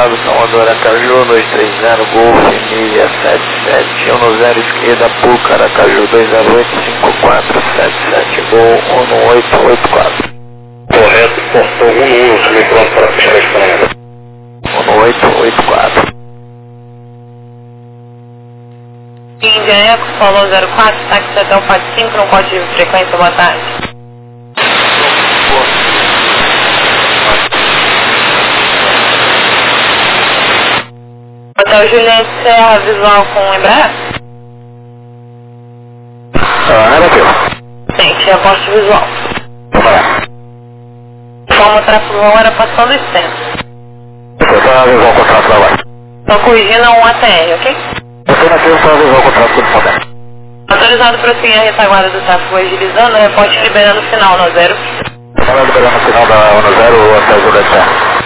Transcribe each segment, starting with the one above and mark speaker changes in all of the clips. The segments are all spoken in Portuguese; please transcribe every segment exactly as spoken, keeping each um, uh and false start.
Speaker 1: autorizado Salvador Aracaju, dois três zero, Golf, milha sete sete, um zero esquerda, Puca, Aracaju, dois zero oito, cinco quatro sete sete, Gol, um oito oito quatro.
Speaker 2: Correto, portou um um, também pronto para fechar a espanha.
Speaker 1: um oito oito quatro.
Speaker 3: Índia Eco, Solo zero quatro, táxi até o quatro cinco, no código de frequência, boa tarde. Hotel Juliette Serra, visual com Embraer?
Speaker 1: Ah, era teu.
Speaker 3: Gente, aposto visual. Como o tráfego era passando e centro.
Speaker 1: Você está na visual com o tráfego agora.
Speaker 3: Estou corrigindo um A T R, ok?
Speaker 1: Você nasceu para visual com o tráfego de poder.
Speaker 3: Autorizado para seguir a retaguarda do tráfego agilizando, reporte liberando o final no zero.
Speaker 1: Fala liberando o final da um zero até o Juliette Serra.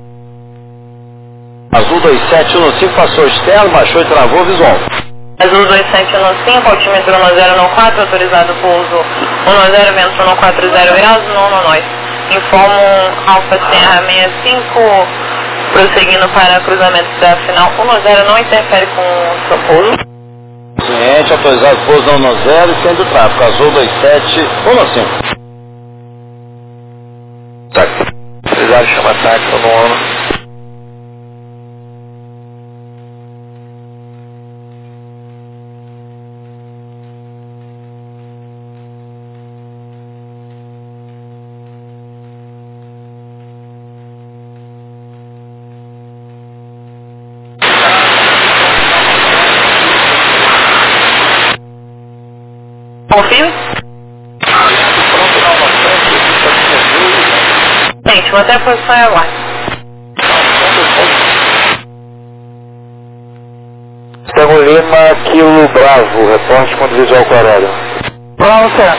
Speaker 4: Azul dois sete um cinco passou externo, baixou e travou visual.
Speaker 3: Azul dois sete um cinco, altímetro um zero um quatro, autorizado pouso um zero, vento um quatro zero graus, no nós. Informo Alfa Serra sessenta e cinco, prosseguindo para cruzamento da final um zero, não interfere com o seu pouso.
Speaker 4: Cliente, autorizado pouso um zero e sendo tráfego. Azul dois sete um cinco.
Speaker 1: Táxi. Autorizado, chama táxi no ano.
Speaker 3: Confirme? Gente, manter a posição e aguarde.
Speaker 1: Estamos Lima, Quilo Bravo, reporte com visual clarado.
Speaker 3: Bravo, será?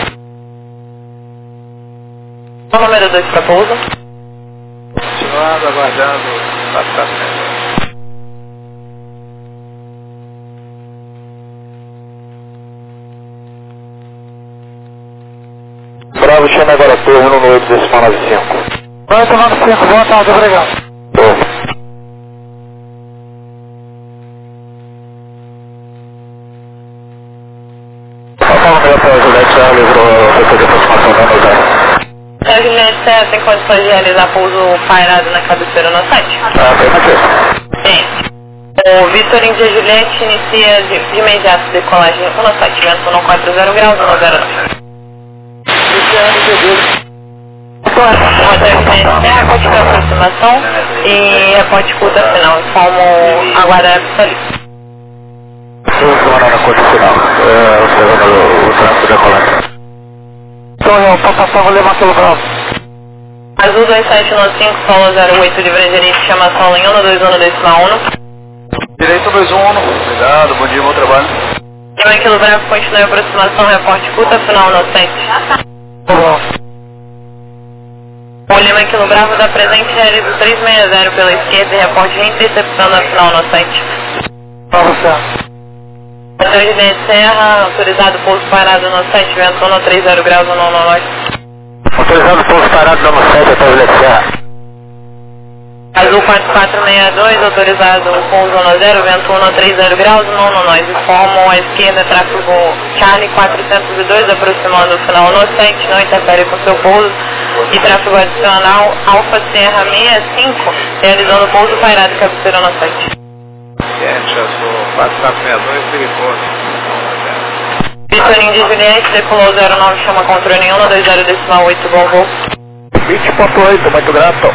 Speaker 3: O número dois para pouso.
Speaker 1: Continuando, aguardando, passar. Bravo, chama agora turno no oito decimal nove cinco. oito nove cinco, boa tarde, obrigado. Bom. Fala melhor para a Juliette Serra, livrou a setor de aproximação da Nozé.
Speaker 3: A Juliette Serra tem condições de realizar pouso pairado na cabeceira no site?
Speaker 1: Ah, tem aqui.
Speaker 3: Tem. O Vitor Índia Juliette inicia de, de imediato decolagem no site, vento um quatro zero graus, um zero nove. Hotel Juliette Serra, continua a aproximação e reporte curta final, informo aguardar a pista ali.
Speaker 1: Estou na curta final, observando o tráfego decolante. Então, passação, vou levar pelo Bravo.
Speaker 3: Azul dois sete um cinco, Solo zero oito, livre direito, chama solo em um dois um decimal um.
Speaker 1: Direito dois um, obrigado, bom dia, bom trabalho.
Speaker 3: Lima Quilo Bravo, continua a aproximação, reporte curta final no sete.
Speaker 1: Bom.
Speaker 3: O Lima Quilo Bravo da presente realiza três seis zero pela esquerda e reporte de intercepção na final no sete.
Speaker 1: Bravo, certo.
Speaker 3: Hotel Juliette Serra, autorizado pouso parado no sete, vento um três zero graus, no norte.
Speaker 1: Autorizado pouso parado no sete, Hotel Juliette Serra.
Speaker 3: Azul quatro quatro seis dois, autorizado pouso no zero, vento um três zero graus, no nós. Informo à esquerda, tráfego Charlie quatrocentos e dois, aproximando o final no sete, não interfere com seu pouso. E tráfego adicional Alfa Serra sessenta e cinco, realizando pouso pairado e cabeceira no sete.
Speaker 1: Gente, eu sou quatro quatro seis dois, perigoso.
Speaker 3: Vitor Índia Juliette, decolou zero nove, chama controle em um dois zero decimal oito, bom voo.
Speaker 1: vinte ponto oito, muito grato.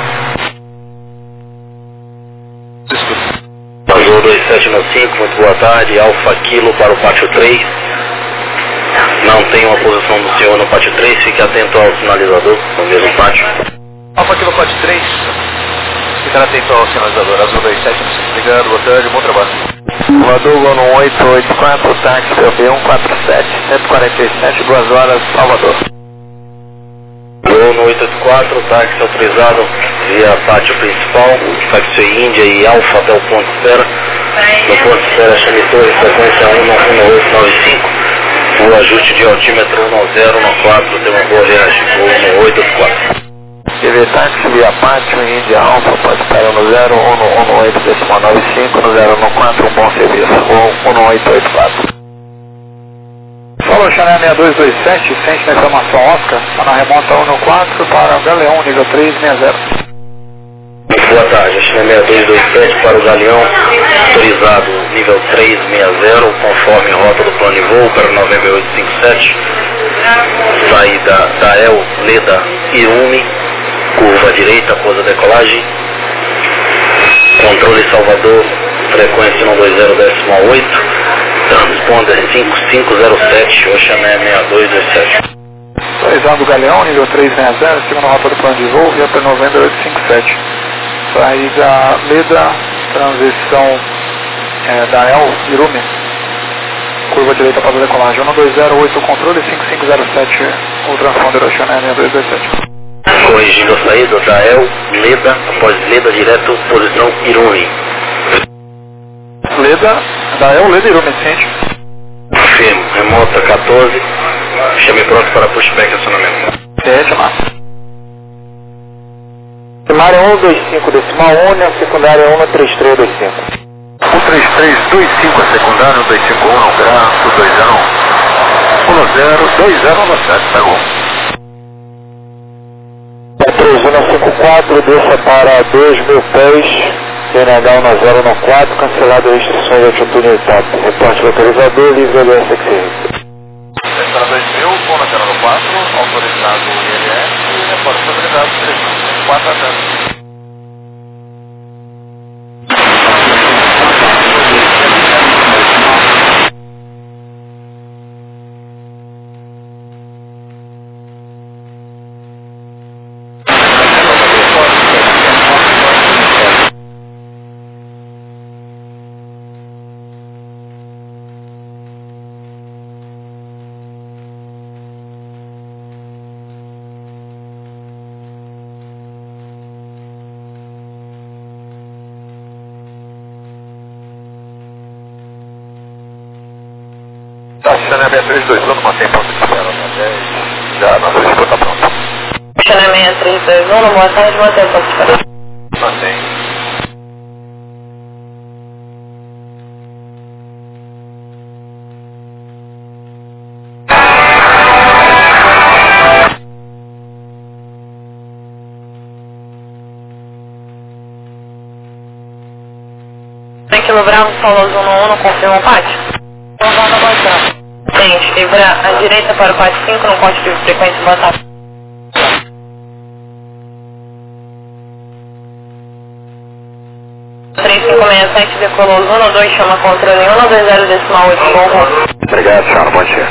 Speaker 2: Azul dois sete um cinco, muito boa tarde, Alfa Kilo para o pátio três. Não tem uma posição do senhor no pátio três, fique atento ao sinalizador, no mesmo pátio.
Speaker 1: Alfa Kilo pátio três, ficar atento ao sinalizador, Azul dois sete um cinco, obrigado, boa tarde, bom trabalho. Voador no oito oito quatro, táxi B um quatro sete, cento e quarenta e sete, duas horas, Salvador.
Speaker 2: Voo no oito oito quatro, táxi autorizado via pátio principal, táxi Índia e Alfa até o ponto de espera. No ponto de espera, chame torre, frequência um oito nove cinco. O ajuste de altímetro um zero um quatro, tem uma boa viagem, voo no oito oito quatro.
Speaker 1: T V táxi via Pátio, Índia Alfa, pode estar no zero um um oito decimal nove cinco, no zero um quatro, um bom serviço, ou um oito oito quatro.
Speaker 5: Falou, Chanel seis dois dois sete, sente na informação Oscar, está na remota um um quatro para Galeão, nível três sessenta.
Speaker 2: Boa tarde, Chanel seis dois dois sete para o Galeão, autorizado nível três sessenta, conforme rota do plano de voo para novembro oito cinco sete, saída da El Leda Irumi, curva direita após a decolagem, controle Salvador, frequência um dois zero decimal oito, transponder cinco cinco zero sete, Oxané seis dois dois sete.
Speaker 5: Autorizado Galeão, nível três sessenta, segunda rota do plano de voo, via para novembro oito cinco sete. Saída Leda, transição é, da El Irumi, curva direita para a decolagem, um dois zero oito, controle cinco cinco zero sete, o transponder Oxané seis dois dois sete.
Speaker 2: Corrigindo a saída da El Leda, após Leda direto, posição Irumi.
Speaker 5: Leda, da El Leda Irumi, sente.
Speaker 2: Firme, remota quatorze, chame pronto para pushback acionamento.
Speaker 5: É, chamar.
Speaker 1: Primária um dois cinco decimal um, secundária um três três dois cinco.
Speaker 5: um três três dois cinco é secundário, dois cinco um, graço, dois zero um. um zero, dois zero um sete, tá bom.
Speaker 1: três um cinco quatro, desça para dois mil pés, C N H um zero um quatro, cancelado restrições de altitude e top. Reporte localizador, livre L S X.
Speaker 5: Para dois mil, zero um quatro, autorizado I L S, reporte localizado três um quatro a zero. Chanel seis três dois um, mantém ponto de espera na dez, já nossa disputa pronta.
Speaker 3: Chanel seis três dois um, boa tarde, mantém ponto de espera.
Speaker 5: Mantém.
Speaker 3: Kilo Bravo, Solo um um, confirma o pátio?
Speaker 5: Então vá na baixada.
Speaker 3: Gente, vibra à direita para o quatro cinco, no corte de frequência, boa tarde. três cinco seis sete, decolou um dois, chama controle um dois zero decimal oito, bom voo.
Speaker 5: Obrigado, senhora, bom dia.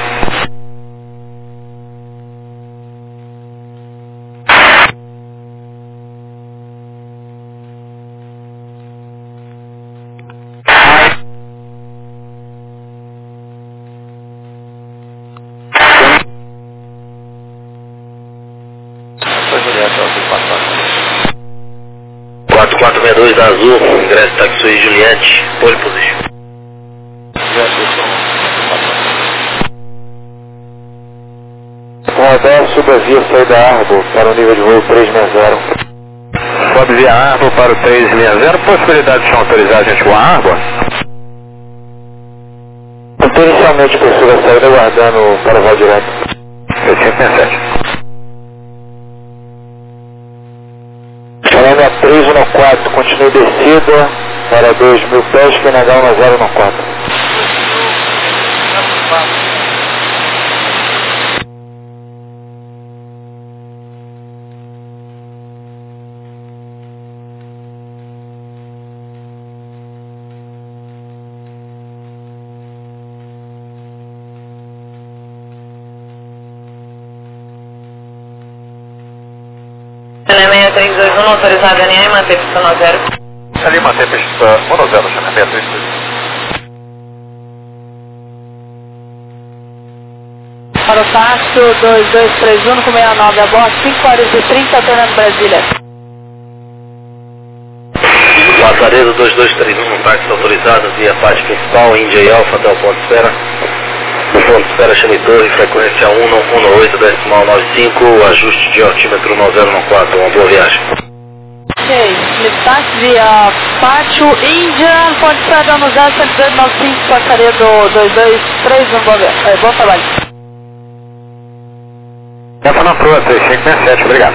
Speaker 2: quatro quatro seis dois da Azul, ingresso Taxi Juliette, pole position.
Speaker 1: Rodar, suba via saída Arbo para o nível de voo três sessenta.
Speaker 5: Sobe via Arbo para o três sessenta, possibilidade de chão autorizar a gente com a Arbo?
Speaker 1: Potencialmente possível a saída aguardando para o voo direto.
Speaker 5: oito cinco seis sete.
Speaker 1: Chanel três um quatro, continue descida para dois mil pés, P N H um zero um quatro.
Speaker 3: Chanel seis três dois um, autorizado N A, manter pista um zero.
Speaker 5: Ali mantém pista um zero, Chanel seis três dois um.
Speaker 6: Para o táxi dois dois três um com sessenta e nove, a bordo cinco horas e trinta, Fernando Brasília.
Speaker 2: Passaredo dois dois três um, no táxi autorizado via parte principal, Índia e Alfa até o ponto de espera. No ponto de espera, chame torre, frequência um um oito, decimal nove cinco, ajuste de altímetro nove zero nove quatro, uma boa viagem.
Speaker 6: Ok, Listax via Pátio Índia, ponto de espera dando zero sete dois nove cinco, passaria do dois dois três, um bom, é, bom trabalho.
Speaker 1: Essa na Proa, três cinco seis sete, obrigado.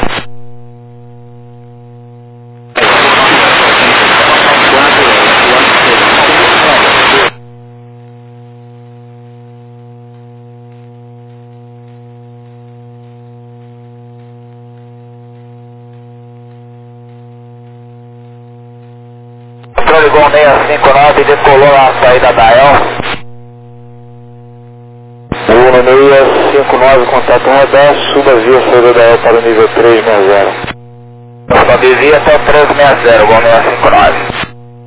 Speaker 1: Controle Gol seiscentos e cinquenta e nove, decolou na saída da E L. Uno seiscentos e cinquenta e nove, contato radar, suba via saída da E L para o nível trezentos e sessenta. Sobe via até o trezentos e sessenta, Gol seiscentos e cinquenta e nove.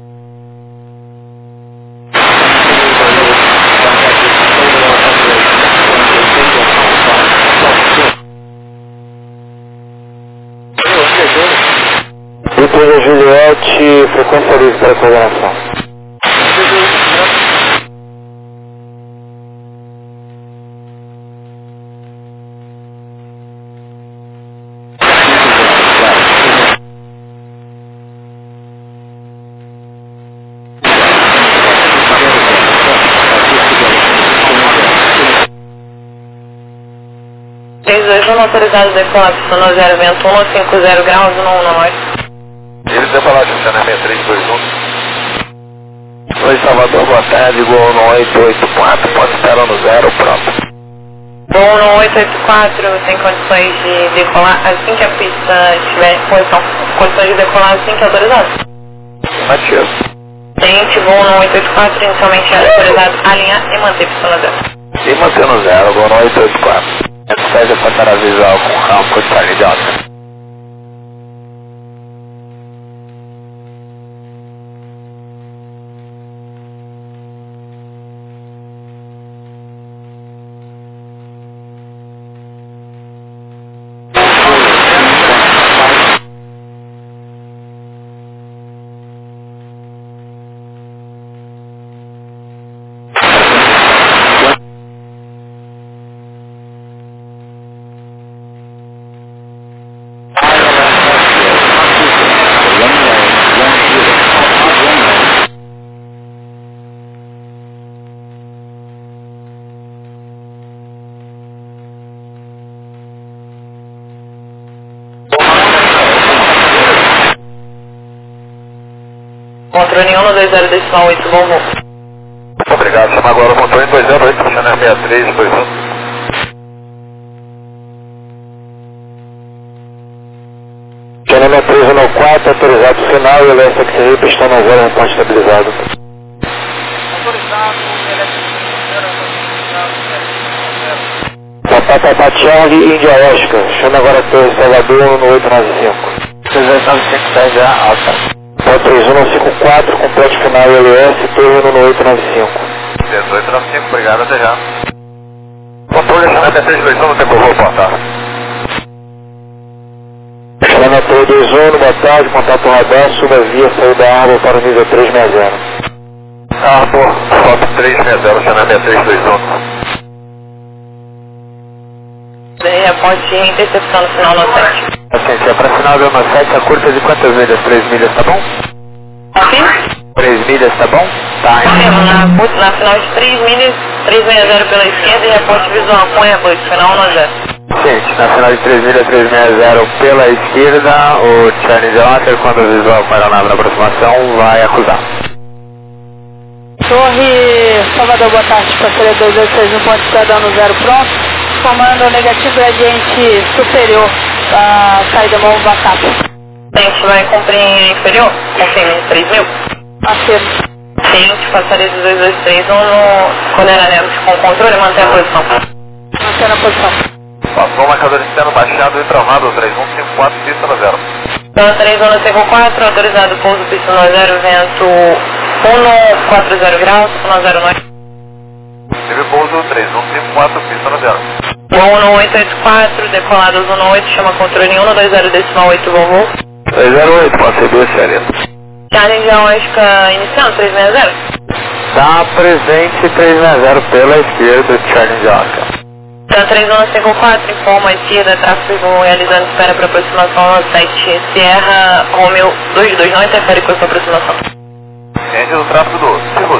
Speaker 1: Vitória Juliette, frequência livre para coordenação.
Speaker 3: três dois um, autorizado decolar, pistão zero, vento um, cinco zero graus, um um nove.
Speaker 1: Ele deu para lá, Juliana, seis três dois um. Oi, Salvador, boa tarde, Gol no oito oito quatro, pode esperar no zero, pronto.
Speaker 3: Gol no oito oito quatro, tem condições de decolar assim que a pista estiver em posição. Condições de decolar assim que é autorizado.
Speaker 1: Matias.
Speaker 3: Tente, Gol no oito oito quatro, inicialmente é autorizado alinhar e manter pista no zero.
Speaker 1: E manter no zero, Gol no oito oito quatro. Essa é para visual com campo de carne de alta.
Speaker 3: Controle um no dois zero decimal oito, bom voo.
Speaker 1: Muito obrigado, chama agora o controle dois zero oito, puxando a seis três dois um. Chama seis três um quatro, autorizado final e o L S X R, pistão no zero, reporte estabilizado.
Speaker 5: Autorizado, L S
Speaker 1: Papapá Charlie, Índia Oscar, chama agora a Torre Salvador no oito nove cinco. seis nove cinco sete já, alta. três um não cinco quatro, complete final L S, Torre no oito nove cinco. dezoito nove cinco, obrigado, até já. Controle, chama até três dois um, no tempo vou portar. Chama Torre dois um, boa tarde, contato radar, suba via, saída da Arbor para o nível trezentos e sessenta. Arbor, foto trezentos e sessenta, chama até três dois um.
Speaker 3: Reporte intercepção no final no sete.
Speaker 1: Paciência, para final do no sete, a curta de quantas milhas? três milhas, tá bom?
Speaker 3: Ok?
Speaker 1: três milhas, tá bom? Tá, hein?
Speaker 3: Temos na, na final de três milhas, trezentos e sessenta pela esquerda e reporte visual com Airbus, final no zero.
Speaker 1: Gente, na final de três milhas, trezentos e sessenta pela esquerda, o Chinese Hunter, quando o visual com a aeronave na aproximação, vai acusar.
Speaker 6: Torre Salvador, boa tarde, passaria dois dois seis um, ponto de dando zero pronto. Comando negativo gradiente superior, a saída mão backup.
Speaker 3: A gente vai cumprir em inferior, confirme em três mil.
Speaker 6: Afirmo.
Speaker 3: Gente, passaria de dois dois três um no coordenamento com controle, manter a posição.
Speaker 6: Mantendo a posição.
Speaker 1: Passou o marcador externo baixado e travado, três um cinco quatro, pista no zero.
Speaker 3: Então, três um no cinco quatro, autorizado pouso, pista no zero, vento um no quatro zero graus, um no zero nove.
Speaker 1: Teve pouso três um cinco quatro, pista no zero.
Speaker 3: um no oito oito quatro, decolados um no oito, chama controle um no dois zero decimal oito, bom voo.
Speaker 1: dois zero oito, pode ser duas séries.
Speaker 3: Charlie Oscar iniciando, trezentos e sessenta.
Speaker 1: Tá presente três seis zero pela esquerda, Charlie Oscar.
Speaker 3: Tá três um cinco quatro, informa a esquerda, tráfego realizando espera para aproximação no sete Sierra Romeo dois dois, não interfere com a sua aproximação.
Speaker 1: Ciente do tráfego do segundo.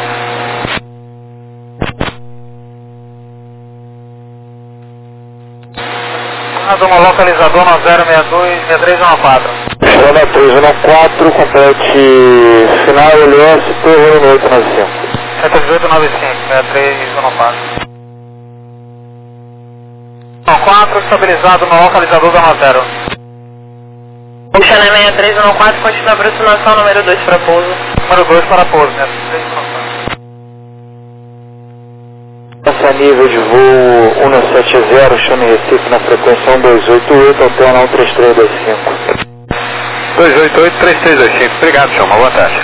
Speaker 1: Toma localizador no zero seis dois, seis três um quatro.
Speaker 2: Chama três um quatro, complete final L S, Torre no oito nove cinco.
Speaker 1: sete oito nove cinco, seis três um quatro. quatro, estabilizado no localizador da zero.
Speaker 3: Puxando seis três um quatro, continua a aproximação, número dois para pouso.
Speaker 1: Número dois para pouso, né?
Speaker 2: Essa nível de voo cento e setenta, chame Recife na frequência um dois oito oito, alterna um três três dois cinco.
Speaker 1: dois oito oito, três três dois cinco, obrigado, Chama, boa tarde.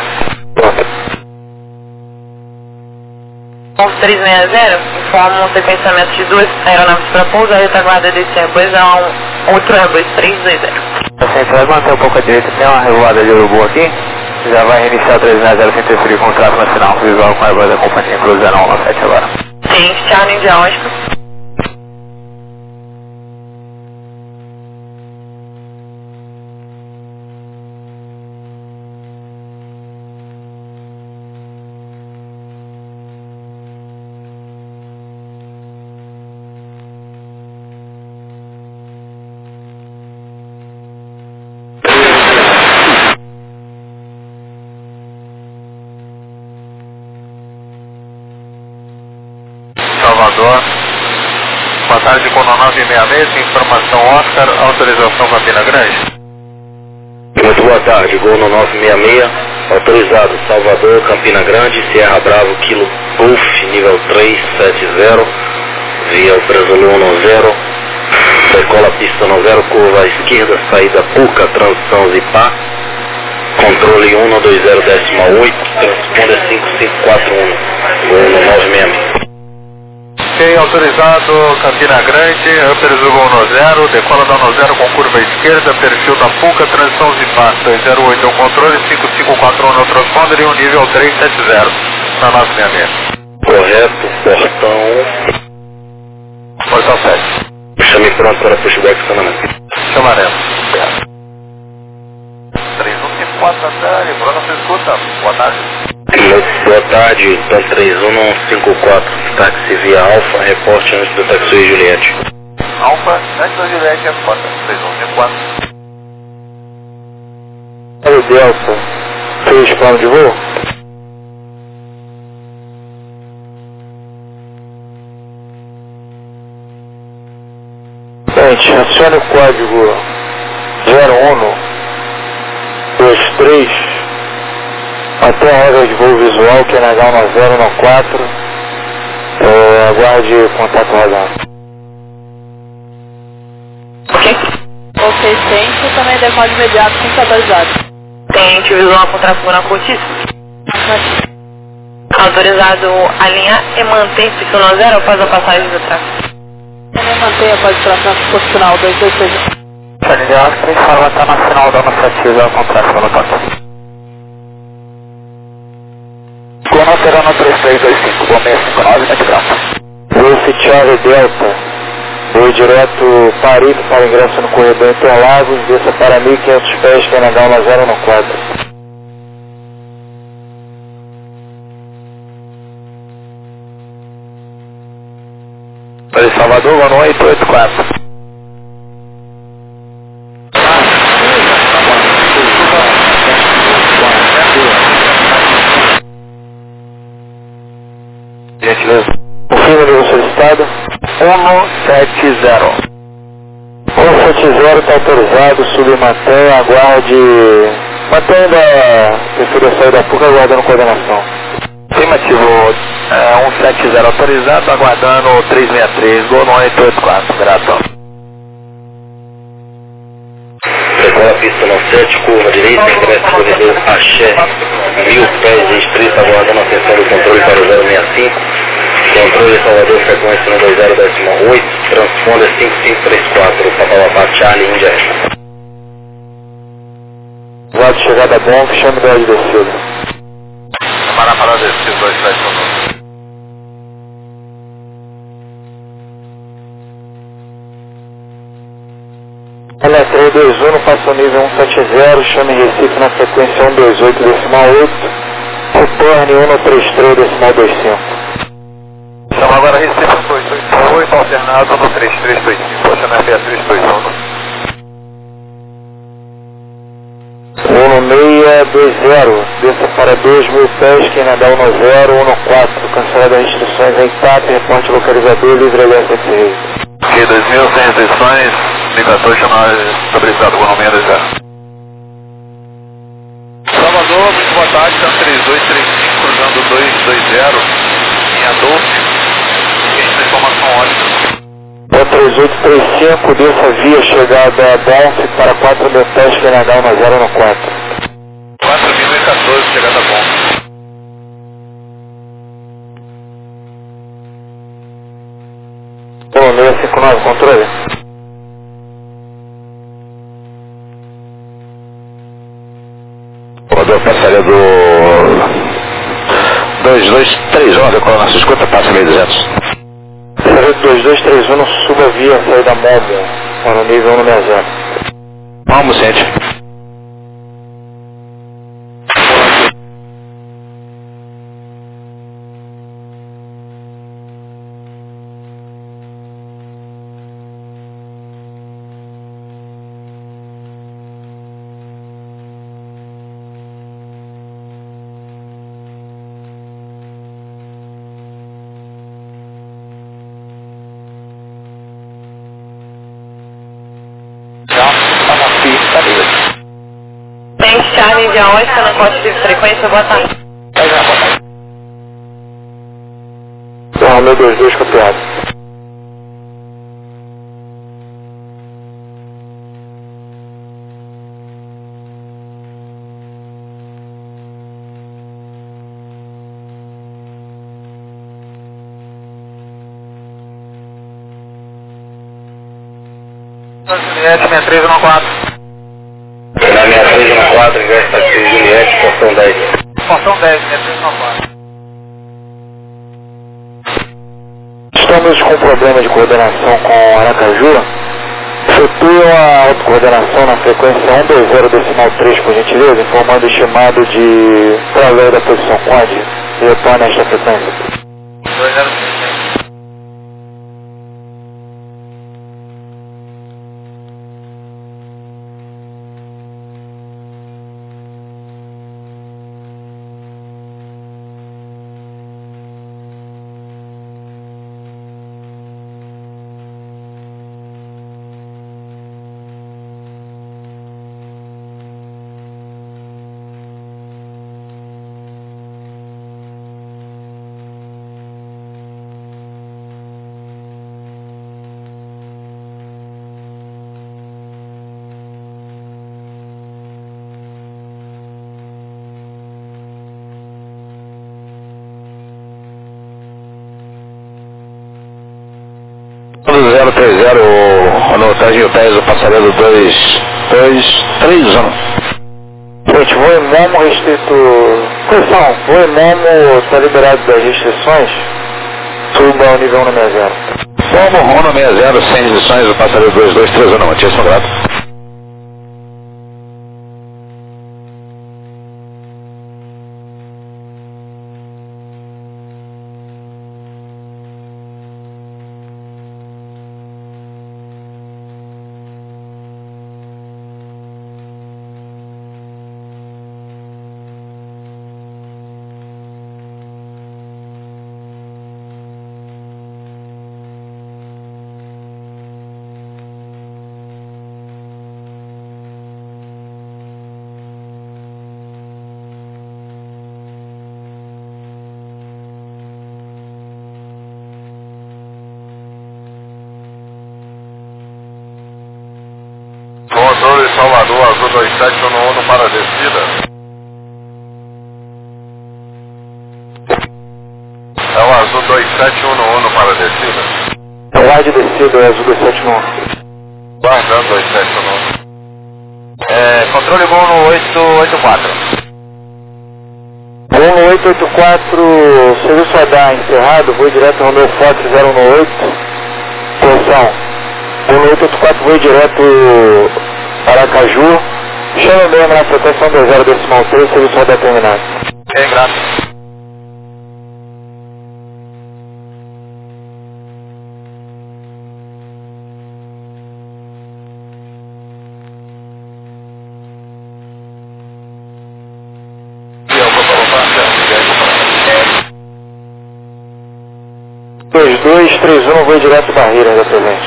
Speaker 3: onze três seis zero, informa um sequenciamento de duas aeronaves para pouso, a retaguarda desse Airbus é um outro Airbus três dois zero.
Speaker 1: A gente vai manter um pouco à direita, tem uma revoada de urubu aqui, já vai reiniciar o três seis zero sem interferir com o tráfego nacional, visual com a Airbus da companhia Cruz zero um nove sete agora.
Speaker 3: Sim, Charlie India Oscar.
Speaker 1: Salvador, boa tarde, com nove seis seis, informação Oscar, autorização Campina Grande.
Speaker 2: Muito boa tarde, Gol no nove seis seis, autorizado Salvador, Campina Grande, Sierra Bravo, Kilo Golf, nível três sete zero, via o Brasil um zero, decola pista no zero, curva à esquerda, saída Puca, transição Zipá, controle um dois zero décima oito, transponder cinco cinco quatro um, Gol no nove seis seis.
Speaker 1: Ok, autorizado Campina Grande, autorizou Gol no zero, decola da no zero com curva à esquerda, perfil da Puca, transição Zipá, dois zero oito, um controle, cinco cinco quatro um no transponder e um nível três sete zero, na nove seis seis.
Speaker 2: Correto, portão...
Speaker 1: Portão sete.
Speaker 2: Chame pronto para pushback estacionamento.
Speaker 1: Chamaremos. três um cinco quatro, Antônio, Bruno, você escuta? Boa tarde.
Speaker 2: Muito boa tarde, então três um cinco quatro, táxi via Alfa, reporte antes do taxi Juliette.
Speaker 1: Alfa, antes da Juliette, é foda, três um cinco quatro.
Speaker 2: Olha o Delta, fez plano de voo? Gente, acione o código zero um dois três até a regra de voo visual, que é na H um zero um quatro, é, aguarde contato radar.
Speaker 3: Ok.
Speaker 6: Ok, ciente, também decola de imediato, sem atualizado.
Speaker 3: Tente visual com tráfego na curtíssima. Autorizado alinhar e manter pista no zero após a passagem do tráfego.
Speaker 6: Também mantenha após o tráfego posto final dois dois seis.
Speaker 1: Charlie Oscar, informa está na final da demonstrativa com tráfego no toque. Cono Serrano três três dois cinco, bom seis cinco nove, mete pronto.
Speaker 2: Wolf Charlie Delta, voo direto Paris para ingresso no corredor Interlagos, desça para mil e quinhentos pés, que é na H um zero um quatro.
Speaker 1: Para Salvador, Gol oito oito quatro. Gentileza.
Speaker 2: Confirma o nível solicitado.
Speaker 1: um sete zero.
Speaker 2: um sete zero está autorizado, submantém, aguarde. Mantendo a prefira sair da Puca, aguardando coordenação.
Speaker 1: Afirmativo, é, um sete zero autorizado, aguardando três seis três, Gol oito oito quatro, grato.
Speaker 2: Decola a pista no sete, curva direita, ingresso corredor Axé, mil pés de estrito, aguardando a atenção do controle para o zero seis cinco. Controle Salvador, frequência no dois zero oito, transponder cinco cinco três quatro, Papalapá, Charlie, India. Guarda de chegada bom, que chame da de descida.
Speaker 1: Para para descer, dois sete um.
Speaker 5: dois um, passa o nível cento e setenta, chame Recife na frequência cento e vinte e oito decimal oito, retorne cento e trinta e três decimal vinte e cinco.
Speaker 1: Então agora Recife cento e oitenta e oito, alternado no trinta e três vinte e cinco, chame a Beatriz dois um.
Speaker 5: um seis dois zero, desça para dois mil pés, quem nadar um zero, um quatro, cancelada as restrições em T A P, reporte localizador, livre H S S R.
Speaker 1: Ok, dois mil, sem restrições, indicador chamado estabilizado com o número zero. Salvador, muito boa tarde, são três dois três cinco, cruzando dois dois zero, em Adolfo, quem tem informação ótima.
Speaker 5: três oito três cinco, desça via chegada a Bonf para quatro mil pés, quem nadar um zero no quatro.
Speaker 1: quatro mil e quatorze, chegada a Bonf.
Speaker 5: um seis cinco nove, controle.
Speaker 4: Rodou passaria do dois dois três um, decola nossa escuta, passa mil e duzentos.
Speaker 5: dois dois três um, suba via saída Momo para o nível cento e sessenta.
Speaker 4: Vamos, sente.
Speaker 3: Tem Charlie de onde, que eu não posso de frequência, boa tarde.
Speaker 5: Romeu dois dois, copiado.
Speaker 1: Juliette, sessenta e três um quatro.
Speaker 2: Na sessenta e três um quatro, ingressa taxi Juliette, portão dez.
Speaker 1: Portão dez, sessenta e três um quatro.
Speaker 5: Estamos com problema de coordenação com Aracaju. Efetue a autocoordenação na frequência cento e vinte decimal três, por gentileza, informando o estimado de través da posição Conde e retorne a esta frequência.
Speaker 1: dois zero cinco.
Speaker 4: zero três zero, no Serginho Pérez, o passageiro dois dois três um.
Speaker 5: Gente, voo em Momo restrito... Atenção, voo em Momo está liberado das restrições. Suba ao nível cento e sessenta.
Speaker 4: Momo, Rono sessenta, sem restrições, o passageiro dois dois três um, não, tinha são grato.
Speaker 1: Motor de Salvador, Azul dois sete um um para a descida. É o Azul dois sete um um para a descida.
Speaker 5: É o ar de descida, é Azul dois sete um.
Speaker 1: Guardando dois sete um um. É, controle voo no oito oito quatro.
Speaker 5: Voo no oito oito quatro, serviço A D A encerrado, voo direto Romeu Fox zero um oito. Posição. Voo no oito oito quatro, voo direto Aracaju, chama mesmo na proteção do zero decimal três, serviço rodar terminado.
Speaker 1: Ok, graças.
Speaker 5: dois dois três um, voo direto Barreira, da presente.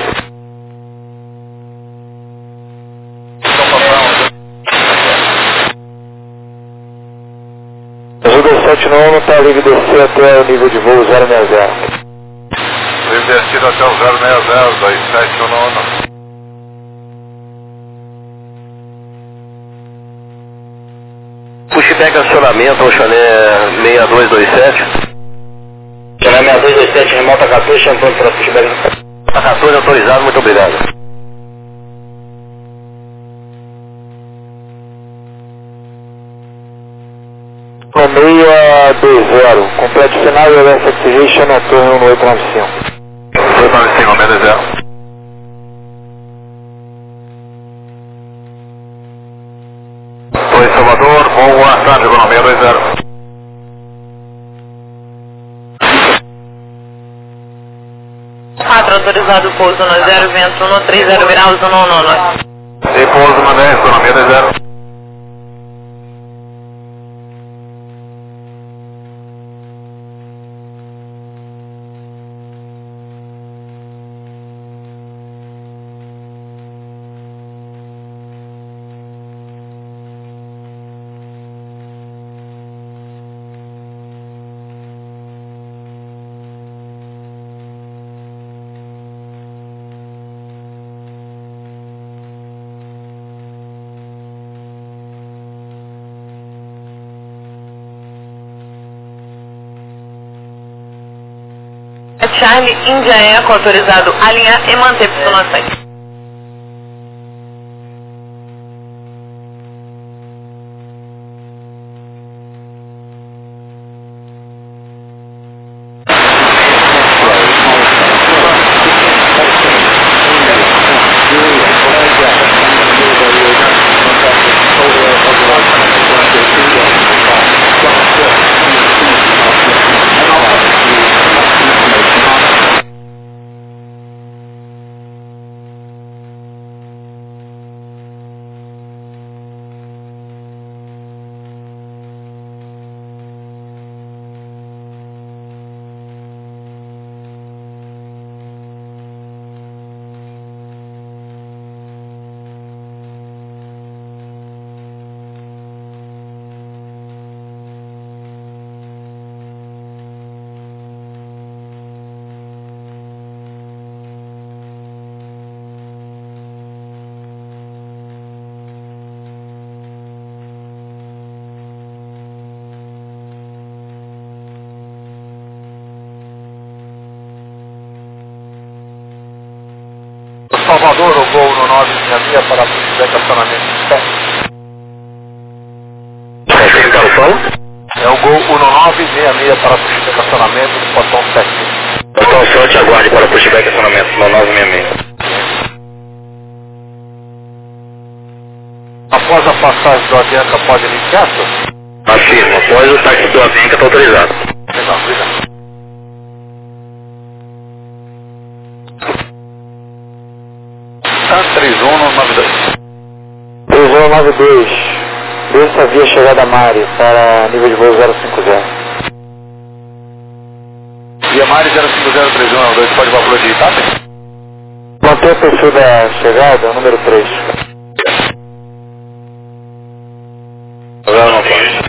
Speaker 5: Azul dois sete nove está livre descer até o nível de voo zero seis zero.
Speaker 1: Livre descido até o zero seis zero, dois sete nove.
Speaker 2: Pushback acionamento ao chalé seis dois dois sete. Chalé seis dois dois sete, remota quatorze, champanhe para pushback. quatorze autorizado, muito obrigado.
Speaker 5: No seis dois zero, complete final e L S X G, chame a torre no oito nove cinco.
Speaker 1: oito nove cinco, seis dois zero. Oi, Salvador, voo à tarde, voo no seis dois zero.
Speaker 3: quatro, autorizado pouso no zero, vento um, três zero graus, um nono.
Speaker 1: E pouso no dez, voo no seis dois zero.
Speaker 3: Charlie, Índia Eco, autorizado alinhar e manter posição.
Speaker 1: Salvador, o voo no nove seis seis para pushback acionamento sete.
Speaker 2: Confirme para o plano.
Speaker 1: É o gol um nove seis seis para pushback acionamento do portão sete.
Speaker 2: Portão sete, aguarde para pushback acionamento no nove seis seis.
Speaker 1: Após a passagem do Avianca, pode iniciar, senhor?
Speaker 2: Afirmo, após o táxi do Avianca está autorizado.
Speaker 1: Legal, obrigado. três um nove dois.
Speaker 5: três um nove dois. Desça via chegada Mari para nível de voo zero cinco zero.
Speaker 1: Via Mari zero cinco zero três um nove dois, pode vapor de Itália?
Speaker 5: Manter o perfil da chegada, número três.
Speaker 2: Não, não pode.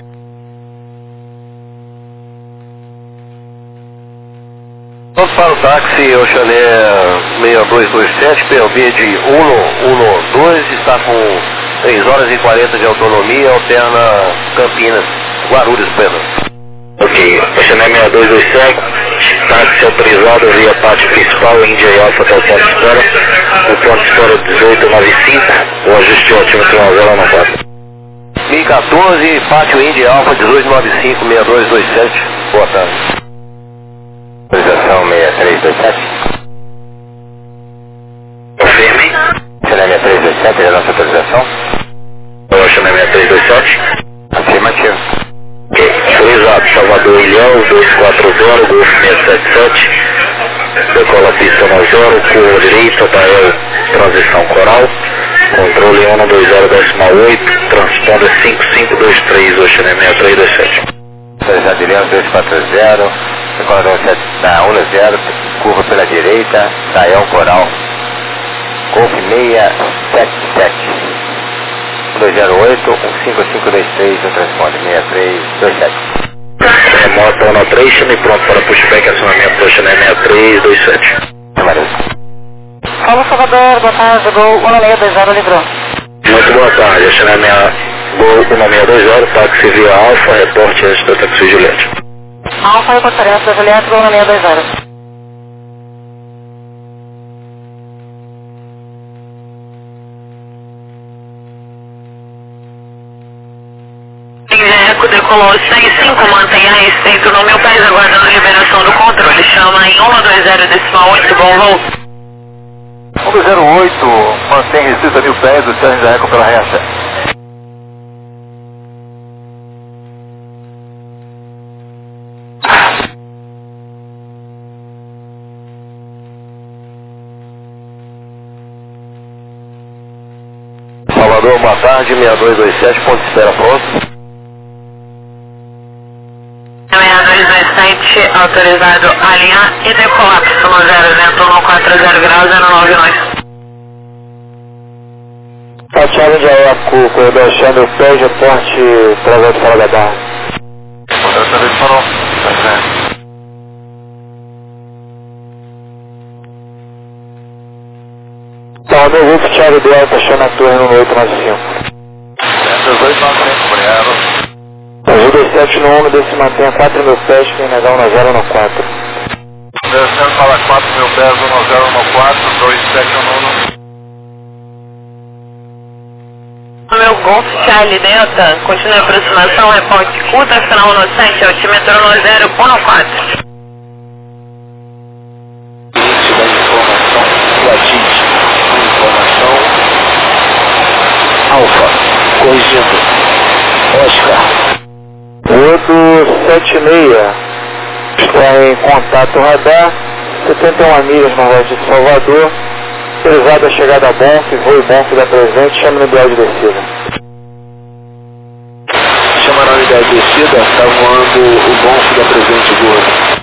Speaker 2: Vamos para o táxi, o chalé seis dois dois sete, P L B de um um dois, está com três horas e quarenta de autonomia, alterna Campinas, Guarulhos, perdão. Ok, o chalé seis dois dois sete, táxi autorizado via pátio principal, Índia e Alfa até o ponto de espera, o ponto de espera dezoito noventa e cinco, o ajuste ótimo um zero nove quatro. mil e quatorze, pátio Índia e Alfa dezoito noventa e cinco, seis dois dois sete, boa tarde. Autorização seis três dois sete. Confirme. Será seis três dois sete.
Speaker 4: sete, é a nossa autorização?
Speaker 2: Ocean seis três dois sete.
Speaker 4: Afirmativo.
Speaker 2: Ok, autorizado, Salvador Ilhéus, dois quatro zero, Golf seis sete sete. Decola pista no zero, curva direita, Dael, transição coral. Controle um dois zero decimal oito, transponder cinco cinco dois três, Ocean seis três dois sete.
Speaker 4: Autorizado Ilhéus, dois quatro zero, decola da Ula zero, curva pela direita, Dael coral. Golf seis sete sete. um dois zero oito, um cinco cinco dois três, o transponder seis três dois sete.
Speaker 2: Remoto um três, chame pronto para pushback, acionamento Ocean seis três dois sete.
Speaker 6: Fala, Salvador, boa tarde, Gol um seis dois zero, livrou.
Speaker 2: Muito boa tarde, Ocean Gol um seis dois zero, táxi via Alfa, reporte antes da táxi Juliette.
Speaker 6: Alfa, reportaria da Juliette, Gol um seis dois zero.
Speaker 3: Eco decolou seis cinco, mantenha respeito no meu país, aguardando liberação do controle. Chama em um dois zero decimal oito, bom voo.
Speaker 4: um dois zero oito, mantém restrito a mil pés, o Sérgio da Eco pela reta. Salvador, boa tarde, seis dois dois sete, ponto de espera pronto.
Speaker 3: seis dois dois sete, autorizado alinhar e decolar no zero vento um quatro zero graus zero nove nove.
Speaker 4: Tatiana de Eco, corredor Alexandre, pés, reporte, trajeto fora da barra. Dessa vez parou, tá certo. Tá, meu grupo Thiago Delta, achando a torre no oito nove cinco. dezoito nove cinco, obrigado. Azul dois sete no um, desse mantenha quatro mil pés, que N H um zero no quatro. Descendo fala quatro mil pés, um zero no quatro, dois sete no um.
Speaker 3: O meu Golf Charlie Delta, continua a aproximação, reporte curta, final no sete, altímetro no zero um quatro.
Speaker 4: Início da informação, Latite, informação, Alfa, corrigindo, Oscar. Odo sete seis, está em contato radar, setenta e uma milhas no norte de Salvador, autorizado a chegada a Bonf, voo Bonf da presente, chama no ideal de descida. Chama na unidade de descida, está voando o Bonf da presente Gordo.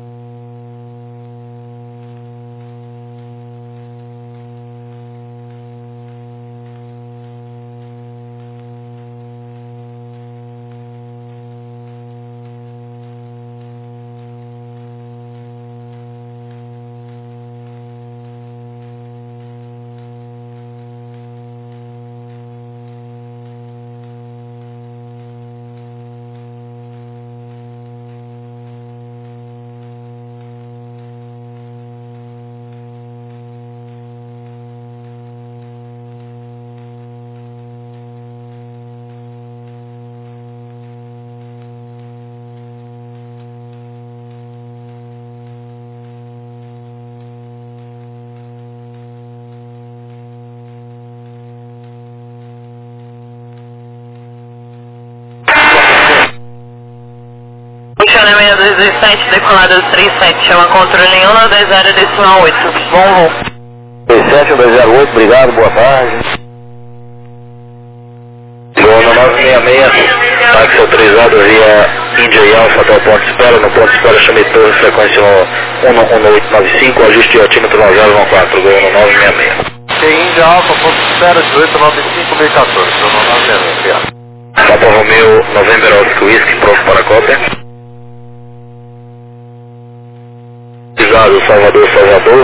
Speaker 3: seis dois dois sete, decolada três sete, chama controle em um dois zero decimal oito, bom voo.
Speaker 4: três sete um dois zero oito, obrigado, boa tarde.
Speaker 2: Voo no nove seis seis, táxi autorizado via Índia e Alfa até o ponto de espera, no ponto de espera chame torre, frequência um oito nove cinco, ajuste de altímetro no zero um quatro, voo no nove seis seis.
Speaker 4: Tem Índia Alfa, ponto de espera, dezoito nove cinco, meio quatorze, voo no nove seis seis, obrigado.
Speaker 2: Papa Romeo, November Oscar Whisky, pronto para a cópia. Salvador, Salvador,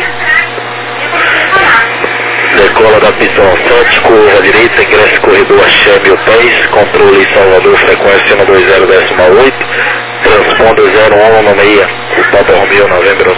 Speaker 2: decola da pista sete, curva direita, ingressa corredor Axé mil pés, controle Salvador, frequência um dois zero decimal oito, transponder zero um no meia, o Papa Romeo, November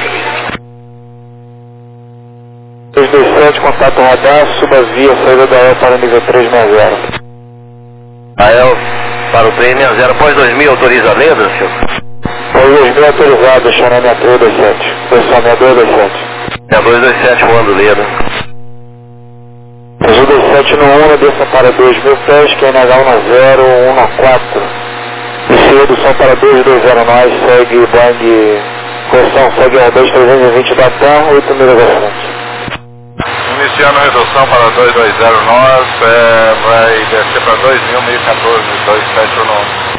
Speaker 4: dois dois sete, contato radar, suba via, saída da E para nível três seis zero. A E L para o três seis zero, após dois mil, autoriza a lenda, senhor? Após dois mil, autorizado, Xané seis três dois sete. Pessoal, seis dois dois sete. seis dois dois sete, voando lenda. Azul dois sete no um, desça para dois mil pés, Q N H um zero, um quatro. Inicia redução para dois dois zero nós, segue Boeing, correção, segue Airbus trezentos e vinte da TAM, oito milhas à frente.
Speaker 1: Iniciando redução para dois dois zero nós, é, vai descer para dois mil, meio quatorze, dois sete um.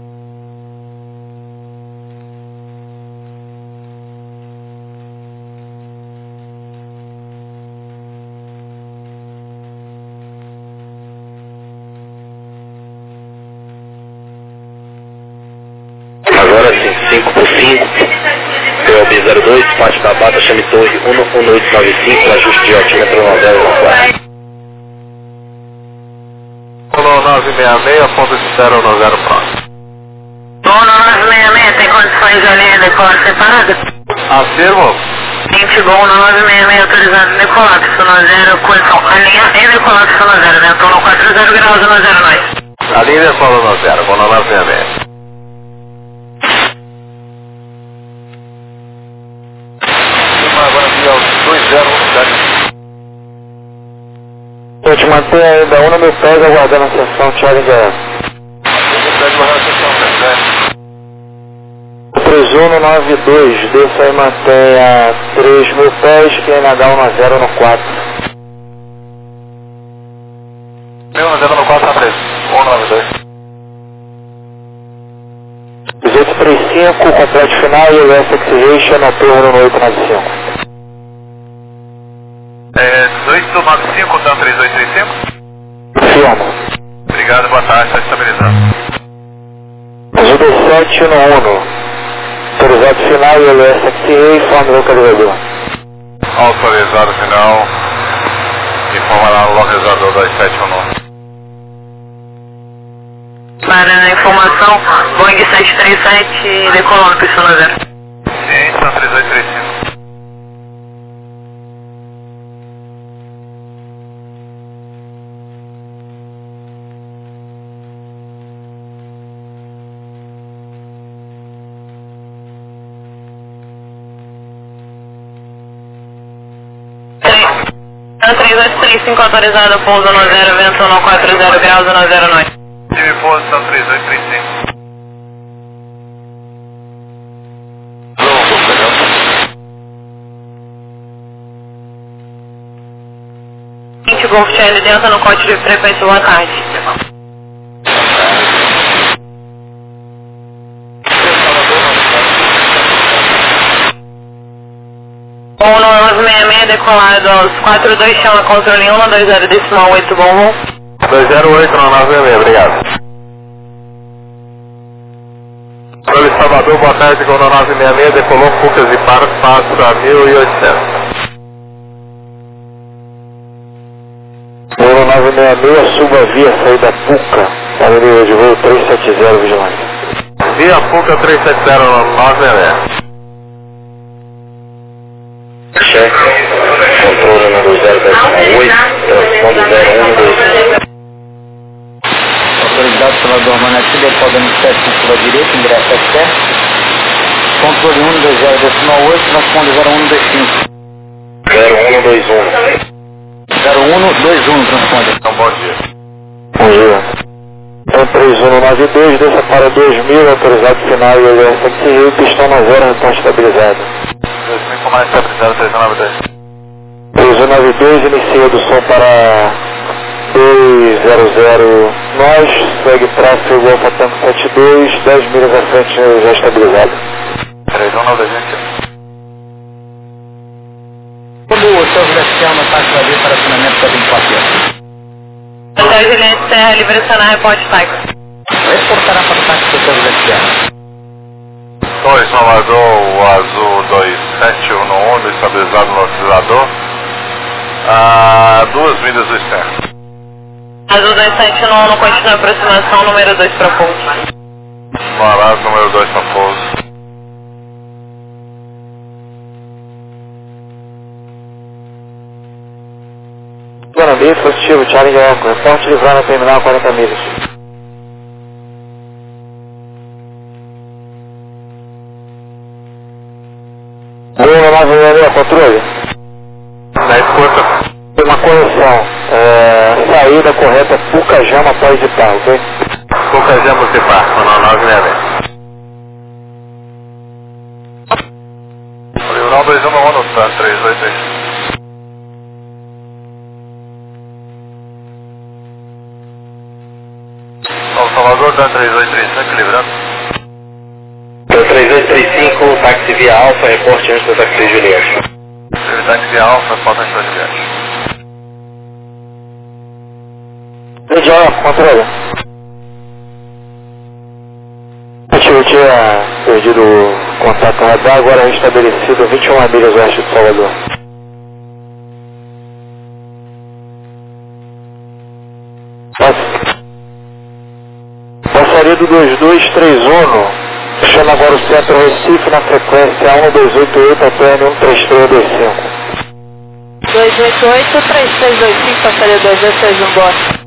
Speaker 2: Agora sim, cinco por cinco, P O B zero dois, parte da bata, chame torre um um oito nove cinco, ajuste de altímetro um zero um quatro.
Speaker 1: Polo nove seis seis, ponto de zero no zero próximo.
Speaker 3: Polo nove seis seis, tem condições de linha de decolar separada?
Speaker 1: Afirmo.
Speaker 3: Gente, Gol nove seis seis, autorizado em decolapso no zero, condição, a linha em decolapso no zero, ventou no quatro zero graus no zero nós.
Speaker 1: A linha decola no zero, Polo nove seis seis. dois zero um sete.
Speaker 4: Eu te mantenho ainda um no meu pés, aguardando a sessão Challenger Air. três um nove dois, desça e mantenha três mil pés, Q N H um zero no quatro.
Speaker 1: um zero no quatro, tá preso. um nove dois.
Speaker 4: dezoito três cinco, completo final e o S Exhibition na torre no oito nove cinco.
Speaker 1: É, dezoito nove cinco, TAM três oito três cinco.
Speaker 4: Firma.
Speaker 1: Obrigado, boa tarde, está estabilizando.
Speaker 4: Azul dois sete no um, autorizado final e o S X forma localizador.
Speaker 1: Autorizado final, informará o localizador dois sete um.
Speaker 3: Para a informação, Boeing sete três sete, decolando, pistão zero.
Speaker 1: Sim, TAM três oito três cinco.
Speaker 3: três oito três cinco autorizado, pouso no zero, vento no quatro zero graus no zero nove.
Speaker 1: Time posição três oito três cinco.
Speaker 3: vinte Golf Charlie dentro no código de frequência, boa tarde. um nove seis seis, decolado aos quatro dois, chama controle um dois zero decimal oito, bom.
Speaker 1: dois zero oito no nove seis seis, obrigado. Controle Salvador, boa tarde, com o nove seis seis, decolou Fucas e Paros, passa mil e oitocentos.
Speaker 4: Voo nove seis seis, suba via saída Puca, para o nível de voo três sete zero, vigilante.
Speaker 1: Via Fuca três sete zero no nove seis seis.
Speaker 2: Cheque, controle número zero décimo oito, transponder zero um dois.
Speaker 7: Autorizado pela Dormanete, decoda no sete com curva direita, ingresso a sete. Controle um dois zero decimal oito, transponder zero um dois cinco.
Speaker 2: zero um dois um.
Speaker 7: zero um dois um, transponder.
Speaker 1: Então, bom dia.
Speaker 4: Bom dia. Então três um nove dois, desça para dois mil, autorizado final e o S X, pistão no zero, então estabilizado.
Speaker 1: dois mil com mais estabilizado, três um nove dois.
Speaker 4: três um nove dois, inicia redução para dois zero zero nós, segue tráfego Alfa Tango sete dois, dez milhas à frente já estabilizado.
Speaker 1: três um nove dois, gente.
Speaker 7: Como o seu Celestial no táxi da via para acionamento da vinte e quatro.
Speaker 3: Hotel Juliette Serra, livre acionar, reporte táxi.
Speaker 7: Reportará para o táxi do seu Celestial.
Speaker 1: Torre Salvador, o azul dois sete um no um, estabilizado no oscilador. A duas milhas do externo.
Speaker 3: Azul dois sete um no continua aproximação, número dois para pouso.
Speaker 1: Marado, número dois para pouso.
Speaker 4: Guarani, positivo, Challenger Air, reporte livrar na terminal quarenta milhas. Bruno nove seis seis, controle.
Speaker 1: Na escuta.
Speaker 4: Uma correção, é, saída correta Pucajama após de par, ok?
Speaker 1: Pucajama de par, nove nove seis. Livral dois um um no TAN três dois três. São Salvador, TAN três dois três cinco, livrando.
Speaker 2: TAN três dois três cinco, táxi via Alfa, reporte antes da táxi Juliette.
Speaker 1: Táxi via Alfa, reporte antes da Juliette.
Speaker 4: Legal, controle. Eu tinha perdido o contato radar, agora restabelecido vinte e uma milhas oeste de Salvador. Passaria do dois dois três um, chama agora o centro Recife na frequência um dois oito oito até N um três três dois cinco.
Speaker 6: dois oito oito, três três dois cinco, passaria dois dois três um, boa.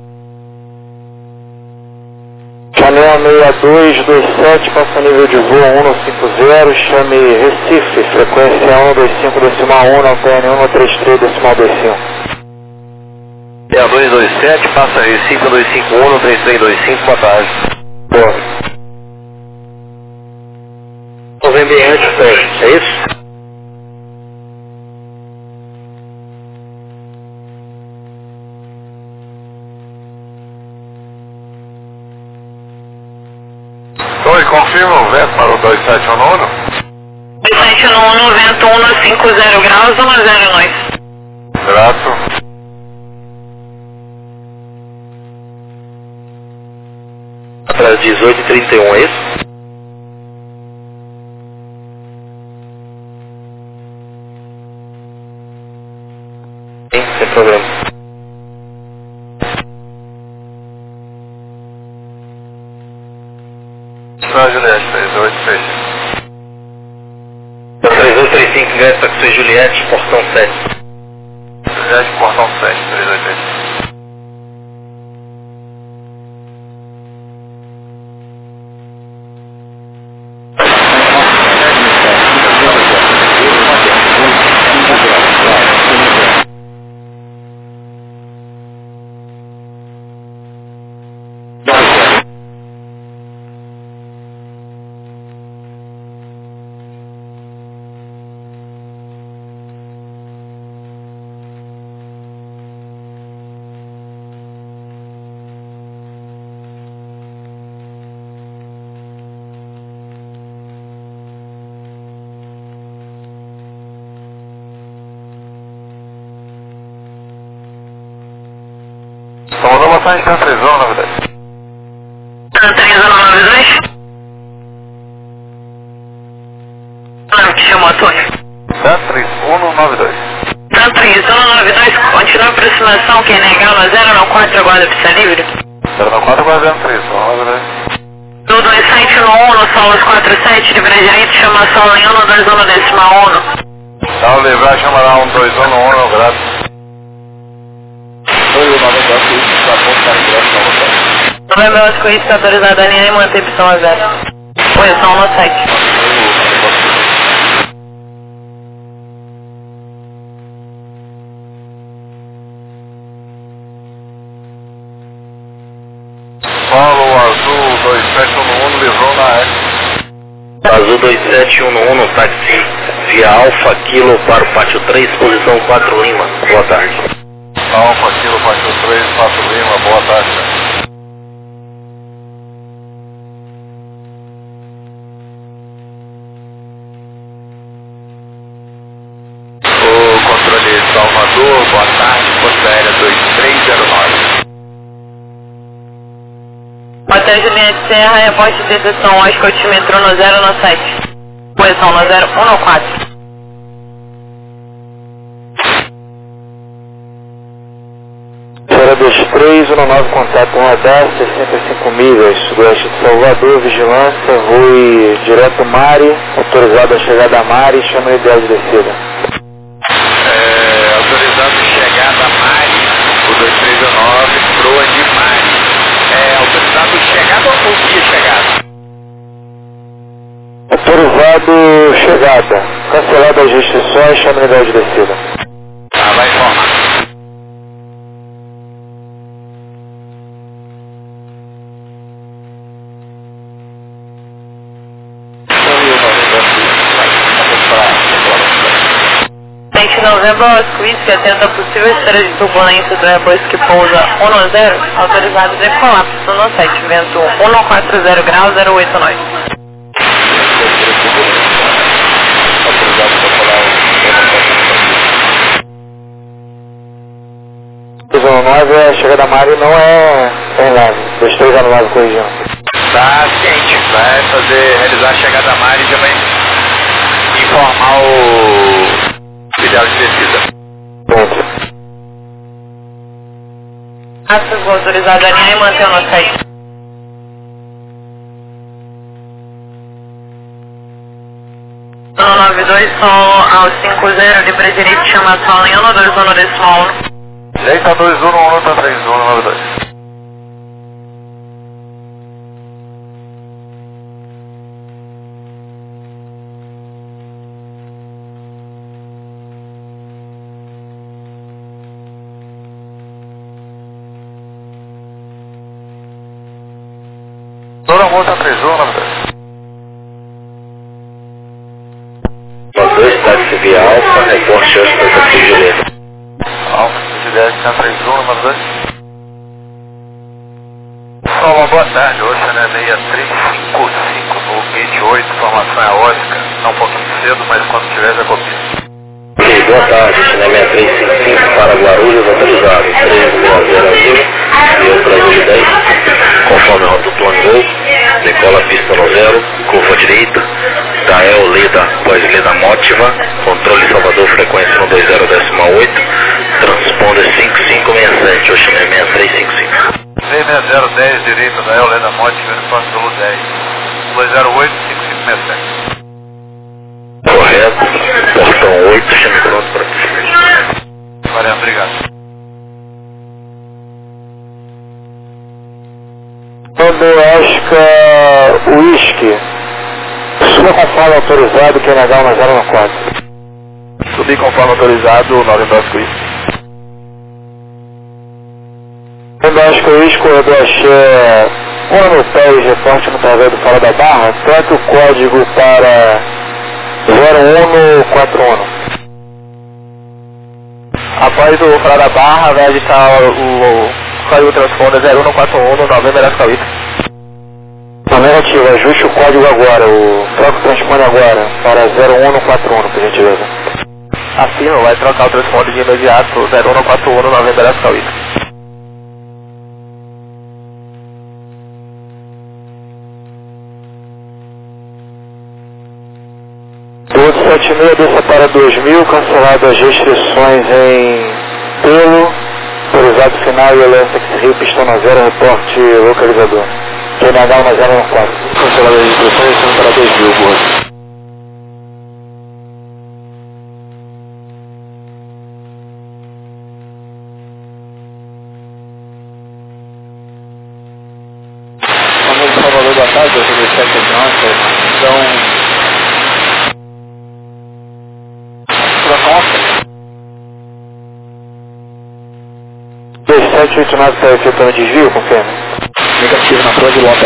Speaker 4: Canela seis dois dois sete, passa nível de voo um um cinco zero, chame Recife, frequência um dois cinco decimal um, na P N um três três decimal dois cinco.
Speaker 1: seis dois dois sete, passa Recife um dois cinco um, três três dois cinco, boa tarde.
Speaker 4: Boa.
Speaker 2: Estou vendo bem antes, é isso?
Speaker 1: Oi, confirma o vento para o dois sete um um?
Speaker 3: dois sete um um, vento um no cinco zero graus, um a zero noite.
Speaker 1: Grato.
Speaker 2: Atrás dezoito e trinta e um, é isso? Sim, sem problema.
Speaker 1: Não, Juliette, três oito três.
Speaker 2: três dois três cinco, ingresso para que Juliette, portão sete.
Speaker 1: Juliette, portão sete, três oito três. Só mandou botar em três um, na verdade.
Speaker 3: três um nove dois? Não, que chamou, Antônio.
Speaker 1: três um nove dois.
Speaker 3: TAN três um nove dois, continua a aproximação, quem negar no zero no quatro, aguarda pista livre.
Speaker 1: zero no quatro, guardando três um nove dois.
Speaker 3: Do dois sete um um, no Solos quatro sete, livre direito, chama solo em um no dois um decimal um.
Speaker 1: Tá, o livrar chamará um dois um um, não, grato.
Speaker 3: Novembro onze, corrida autorizada a linha e mantém pistão a zero. Correção no sete.
Speaker 1: Paulo Azul dois sete um um, livrou na X.
Speaker 2: Azul dois sete um um no táxi via Alfa Kilo para o pátio três, posição quatro Lima. Boa tarde.
Speaker 1: Alfa Kilo, pátio três, quatro Lima, boa tarde. O controle Salvador, boa tarde, Força Aérea dois três zero nove.
Speaker 3: Hotel Juliette Serra, reporte de deteção Oscar altimetro no zero no sete. Posição no zero um no quatro.
Speaker 4: zero dois três, um nove, contato um radar, sessenta e cinco milhas, sudoeste de Salvador, vigilância, voe direto Mari, autorizado a chegada a Mari, chama o ideal de descida.
Speaker 1: É, autorizado chegada a Mari, o dois três nove, proa de Mari. É, autorizado chegada ou via chegada?
Speaker 4: Autorizado chegada, cancelada as restrições, chama o ideal de descida.
Speaker 1: Ah, vai informar.
Speaker 3: Novembro Oscar Whisky, atenta a possível história de turbulência do Airbus que pousa um no zero, autorizado de colapso no sete, vento um quatro zero graus, zero oito nove.
Speaker 2: Autorizado para falar
Speaker 4: dois um nove, a chegada da Mari não é Fernando, dois três zero nove, corrigindo.
Speaker 1: Tá ciente, vai fazer, realizar a chegada da Mari e já vai informar o ideal de descida.
Speaker 4: Pronto.
Speaker 3: Aços autorizado a alinhar e manter o nosso site. um nove dois, som ao cinco zero, de para direito, chama sol em um dois um decimal um.
Speaker 1: Direita dois um um, tá três um nove dois. Toda multa três um nove dois.
Speaker 2: nove dois, táxi via Alfa, reporte hoje para taxi Julieta.
Speaker 1: Alfa, Julieta, três um nove dois. Olá, boa tarde, Ocean é seis três cinco cinco no gate oito, formação eólica. É um pouquinho cedo, mas quando tiver já copia.
Speaker 2: Ok, boa tarde, China seis três cinco cinco para Guarulhos, autorizado três zero zero azul, e eu para Azul dez, conforme a rota do plano gol, decola pista no zero, curva direita, Dael Leda, pós Leda Mótiva, controle Salvador, frequência no dois zero decimal oito, transponder cinco cinco seis sete, Ocean seis três cinco cinco.
Speaker 1: seis zero dez, direita, Dael Leda Mótiva, uniforme Zulu dez, dois zero oito cinco cinco seis sete.
Speaker 2: Correto, portão oito, chame pronto para despedir.
Speaker 1: Valeu, obrigado.
Speaker 4: Oscar Whisky, suba conforme autorizado, Q N H um zero um quatro.
Speaker 1: Subir conforme autorizado, Northern Oscar Whisky.
Speaker 4: Oscar Whisky, corredor Axé, um no pés, reporte no traveiro fora da barra, troque o código para zero um quatro um.
Speaker 1: Após o fora da barra, vai editar o código transponder zero um quatro um no Novembro Oscar Whisky.
Speaker 4: Não, negativo, ajuste o código agora, o troca o transponder agora para zero um quatro um, por gentileza.
Speaker 1: Afirma, vai trocar o transponder de imediato zero um quatro um no Novembro Oscar Whisky.
Speaker 4: oito sete seis desça para dois mil, cancelado as restrições em pelo, autorizado final e L S X Rio, pistão na zero, reporte localizador. Q N H um zero um quatro. Cancelado as restrições, descendo para dois mil, boa.
Speaker 5: Vamos ao Salvador da tarde, eu vou deixar aqui nossa, então...
Speaker 4: dois sete oito nove está efetuando desvio, confirma.
Speaker 5: Negativo na prova de lota.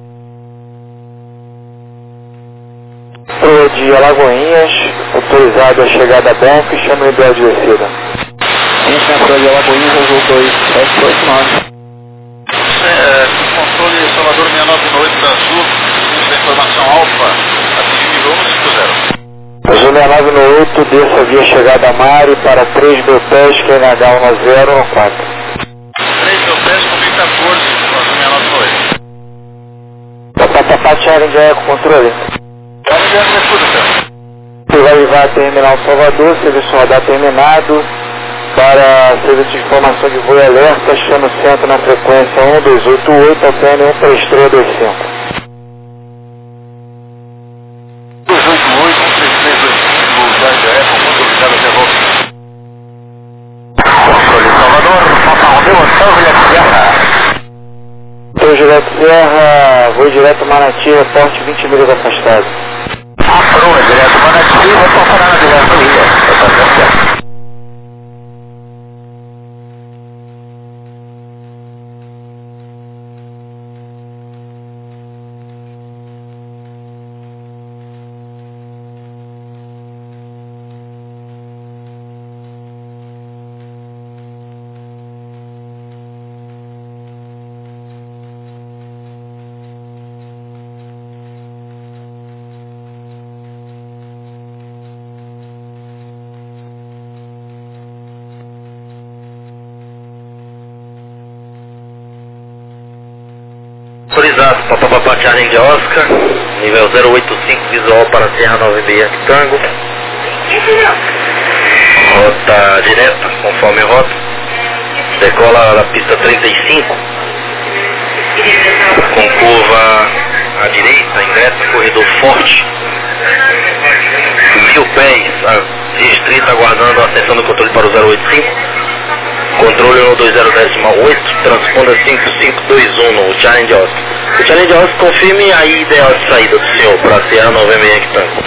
Speaker 4: Proa de Alagoinhas, autorizado a chegada a Banco e chama o ideal de descida.
Speaker 5: Entra na prova de Alagoinhas, Azul dois sete oito nove.
Speaker 1: É, controle Salvador seis nove oito da Azul, da informação Alfa, atingindo nível um cinco zero.
Speaker 4: Azul seis nove oito, desça via chegada a Mari para três mil pés, Q N H um zero um quatro.
Speaker 1: três mil pés com mil e quatorze, Azul seis nove oito.
Speaker 4: Papapá, Challenge é com controle.
Speaker 1: Challenge é com tudo, cara.
Speaker 4: Você vai levar a terminal Salvador, serviço radar terminado, para serviço de informação de voo e alerta, chama o centro na frequência um dois oito oito, A P N um três três dois cinco.
Speaker 1: dois oito oito, um três três dois cinco, Jorge Air, com motorizado até volta. Controle Salvador, Santa Romeu, Antão Juliette Serra.
Speaker 4: Então, Juliette Serra, voo direto Manati, reporte vinte milhas afastado.
Speaker 1: Aproa, direto Manati, reportará na direto Ilha. Tá certo.
Speaker 2: Autorizado, papapá, Charlie India Oscar, nível zero oito cinco, visual para Serra nove seis Tango. Rota direta, conforme rota. Decola da pista trinta e cinco, com curva à direita, ingressa, corredor forte. Mil pés, restrita, aguardando a ascensão do controle para o zero oito cinco. Controle no dois zero oito, transponda cinco cinco dois um no Challenge Oscar. O Challenge Oscar, confirme a ideal de saída do senhor para a Serra nove seis Tango.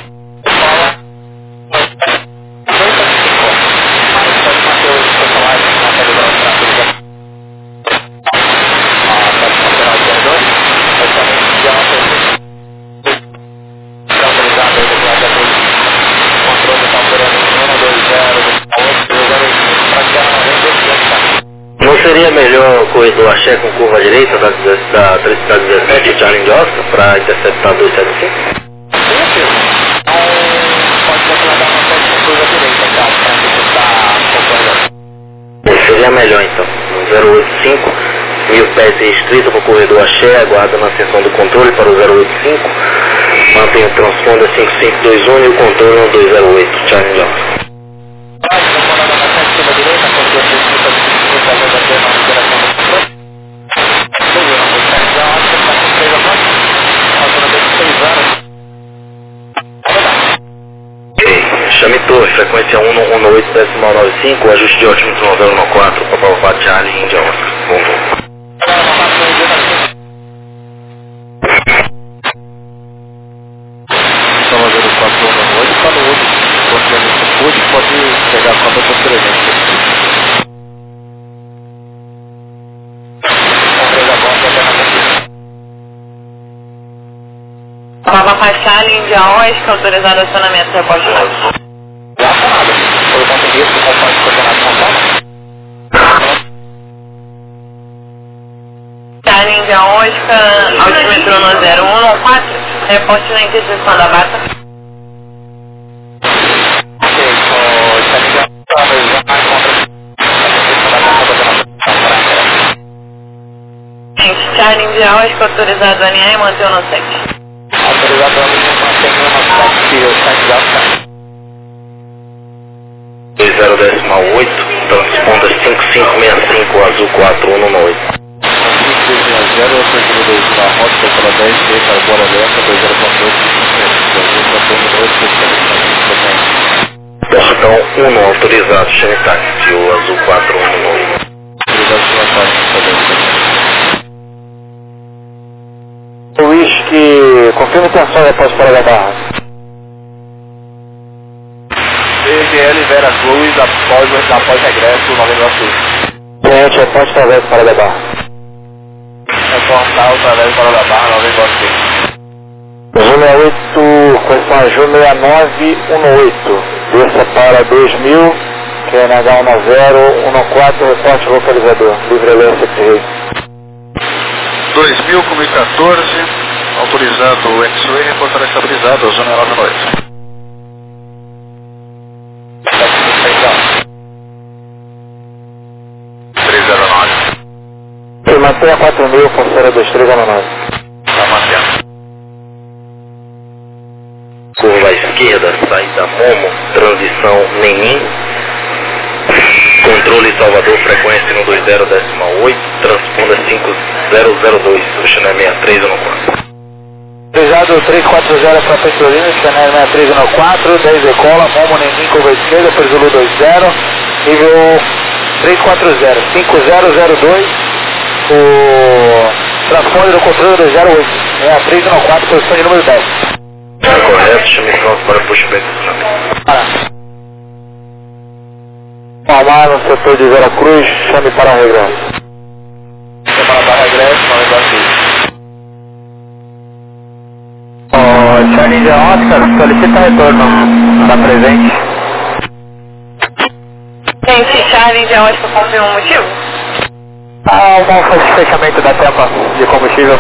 Speaker 2: Seria melhor o corredor Axé com curva direita da, da, da dezessete e Challenge Oscar para interceptar dois sete cinco?
Speaker 7: Sim, sim. Então, pode ser que ela dá uma sete com curva direita, tá? Para interceptar concordando.
Speaker 2: Seria melhor então. No zero oito cinco, mil pés restrito para o corredor Axé, aguarda na ascensão do controle para o zero oito cinco. Mantém o transponder cinco cinco dois um e o controle no dois zero oito Challenge Oscar. Chame torre, frequência um um oito decimal nove cinco, ajuste de altímetro no zero um quatro, papapá, Charlie, India Oscar. Bom voo.
Speaker 5: Sala zero quatro um oito, está no outro, quando tem pode pegar a cópia posteriormente.
Speaker 3: Papapá, Charlie, India Oscar, autorizado acionamento, reposto lá.
Speaker 7: Já falado. Foi o ponto de vista do conforme coordenado com
Speaker 3: Charlie India Oscar, altímetro no zero um quatro, reposte na interseção da bata.
Speaker 7: Ok, o Charlie India Oscar vai usar contra
Speaker 3: Gente, Charlie India Oscar, autorizado a alinhar e manter o no sete.
Speaker 7: autorizado a alinhar e manter o no sete, o Charlie India Oscar.
Speaker 2: dois zero oito, transponda cinco cinco seis cinco, azul quatro um no oito.
Speaker 5: cinco dois zero, oito dois na rota, para dez, para Bora Lenta, dois zero quatro oito,
Speaker 2: Portão um autorizado, chame táxi, o azul quatro um no oito.
Speaker 5: Autorizado pela táxi,
Speaker 4: O Whisky, confirma a intenção após para da barra.
Speaker 5: D G L Vera Cruz, após, após regresso, Nova Sul.
Speaker 4: Gente, após através para da barra.
Speaker 5: Reportar através para da barra, Nova Sul.
Speaker 4: Júnior oito, correção a Júnior nove um oito. Desça para dois mil, que é N H um zero um quatro, reporte localizador. Livre Alliance X-Ray.
Speaker 5: dois mil com mil e quatorze, autorizado o X-Ray, reportar estabilizado, Zona nove oito. três zero nove.
Speaker 4: Se mantenha quatro mil, forceira dois três zero nove.
Speaker 5: Está mantendo.
Speaker 2: Curva à esquerda, saída Momo, transição Nenim. Controle Salvador, frequência no dois zero oito, transponda cinco zero zero dois, o Chanel sessenta e três no quatro.
Speaker 4: Autorizado três quatro zero para Petrolina, Chanel sessenta e três no quatro, dez decola, Momo Nenim, curva à esquerda, Perzulu dois zero, nível três quatro zero, cinco zero zero dois, o transponder do controle dois zero oito, sessenta e três no quatro, posição de número dez.
Speaker 2: Está correto, chame pronto para pushback do Chanel.
Speaker 4: Para. Palmar no setor de Vera Cruz, chame para regresso.
Speaker 5: Chama para regresso, Nova Sul.
Speaker 4: Oh, Charlie India Oscar, solicita retorno. Está presente?
Speaker 3: Gente, Charlie India Oscar, confirma o motivo?
Speaker 4: Ah, um fechamento da tampa de combustível.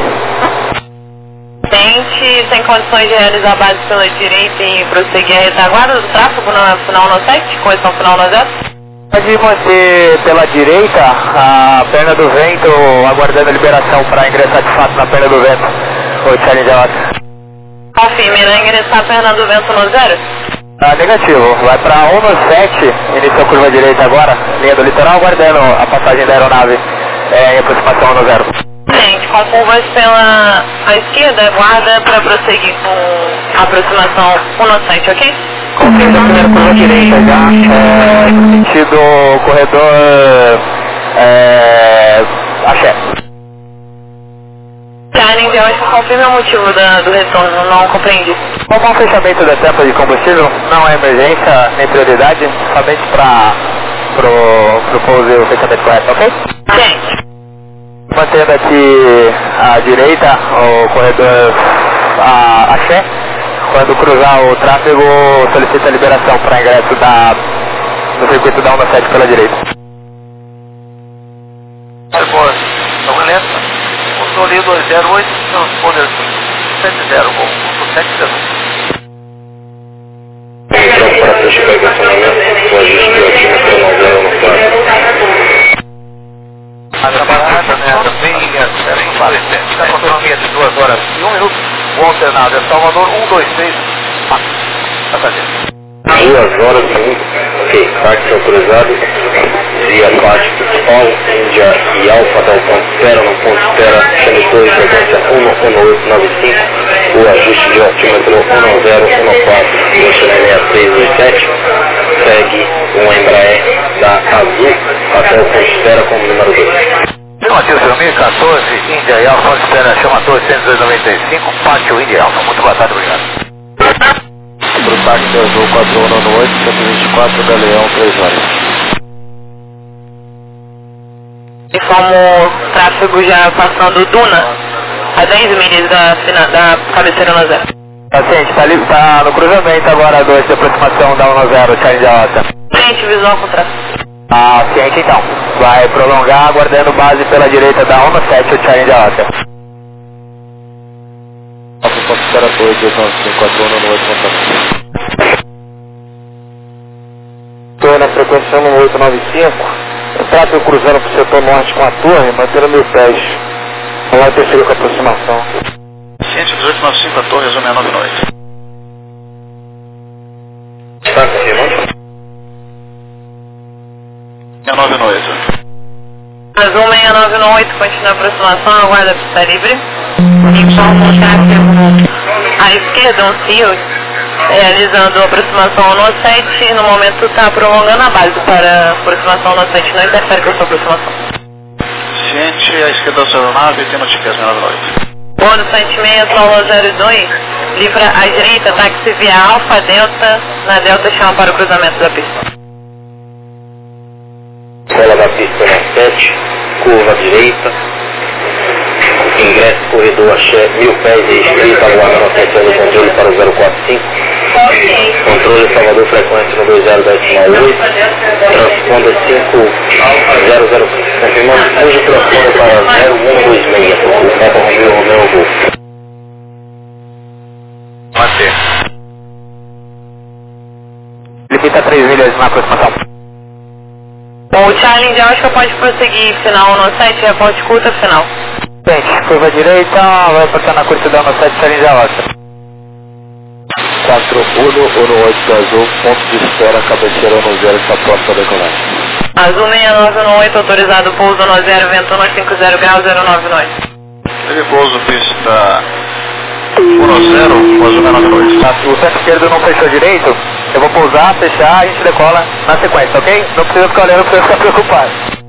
Speaker 3: Gente, tem condições de realizar a base pela direita e prosseguir a retaguarda do tráfego no final no sete, correção final no zero?
Speaker 4: Pode manter pela direita a perna do vento, aguardando a liberação para ingressar de fato na perna do vento. Oi, Charlie Delta.
Speaker 3: Confirme, irá ingressar a perna do vento no zero?
Speaker 4: Ah, negativo. Vai para um no sete, iniciou curva direita agora, linha do litoral, aguardando a passagem da aeronave é, em aproximação um no zero.
Speaker 3: Gente, com curvas pela a esquerda, guarda para prosseguir com a aproximação um no sete, ok?
Speaker 4: Confirma a primeira curva direita já, é, sentido corredor é, Axé.
Speaker 3: Charlie, eu acho que confirma o motivo da, do retorno, não compreendi.
Speaker 4: Como o fechamento da tampa de combustível não é emergência nem prioridade, somente para pro, pro pouso e o fechamento correto, ok?
Speaker 3: Gente.
Speaker 4: Mantendo aqui à direita o corredor a, Axé. Quando cruzar o tráfego, solicita a liberação para ingresso da, no circuito da um no sete pela direita.
Speaker 1: Agora, estamos lento. Controle dois zero oito, transponder sete zero, ponto sete zero.
Speaker 2: Então, para fechar o estacionamento, o ajuste de altímetro nove zero no quatro.
Speaker 1: A trabalhada, né, também, está controlando de duas horas e um minuto. O alternado é Salvador um dois seis. Passageiro.
Speaker 2: duas horas e um. Ok, táxi autorizado. Via parte principal, Índia e Alfa da ponto espera, no ponto espera, chame dois, frequência um um oito nove cinco. O ajuste de altímetro um zero um quatro, seis seis oito sete. Segue um Embraer da Azul até o ponto espera como número dois.
Speaker 1: Matheus mil quatorze, Índia e Alfa, espera, chama oitocentos e noventa e cinco, pátio Índia e Alfa. Muito boa tarde, obrigado.
Speaker 4: Para o táxi Azul quatro um nove oito, cento e vinte e quatro, Galeão, três horas.
Speaker 3: Informo o tráfego já passando Duna, a dez milhas da, da cabeceira no zero.
Speaker 4: Paciente, tá, ali, tá no cruzamento agora, dois de aproximação da um no zero, Charlie Delta.
Speaker 3: Frente, visual com tráfego.
Speaker 4: Ah, ciente então. Vai prolongar, aguardando base pela direita da um no sete, o Charlie Delta. Espera dois, dois nove cinco, quatro um nove oito, estou na frequência um oito nove cinco. O tráfego cruzando para o setor norte com a torre, mantendo mil pés. Vamos lá interferir com a aproximação.
Speaker 1: Ciente dezoito noventa e cinco, a torre, Azul seiscentos e noventa e oito.
Speaker 2: Está confirmando?
Speaker 1: seiscentos e noventa e oito.
Speaker 3: Azul seiscentos e noventa e oito, continua a aproximação, aguarda a pista livre. Informo o tráfego à esquerda, um Cios, realizando a aproximação no sete, no momento está prolongando a base para a aproximação no sete, não interfere com a sua aproximação.
Speaker 1: Ciente, à esquerda da sua aeronave, tem notícias seiscentos e noventa e oito.
Speaker 3: Bordo cento e seis, Solo zero dois, livra à direita, táxi via Alfa, Delta, na Delta chama para o cruzamento da pista.
Speaker 2: Bola da pista na sete, curva direita, ingresso corredor Axé, mil pés e escrita, aguardando a atenção do controle para o zero quatro cinco. Controle Salvador, frequência no dois zero oito, transponder cinco zero zero, confirmando cujo transponder para zero um dois seis, Papa Romeo Romeo Golf.
Speaker 1: Manter.
Speaker 4: Limita três milhas na aproximação.
Speaker 3: O Charlie já acho que pode prosseguir final no sete, reporte curta final.
Speaker 4: Gente, curva direita, vai passar na curtidão no sete, Charlie Delta. quatro um um oito do Azul, ponto de espera, cabeceira no zero, está próximo da decolagem.
Speaker 3: Azul seiscentos e noventa e oito, autorizado pouso no zero, vento no cinquenta graus, zero nove nove.
Speaker 1: Ele pouso pista um no zero, o Azul seiscentos e noventa e oito.
Speaker 4: Tá, se o centro esquerdo não fechou direito, eu vou pousar, fechar, a gente decola na sequência, ok? Não precisa ficar olhando para ficar preocupado.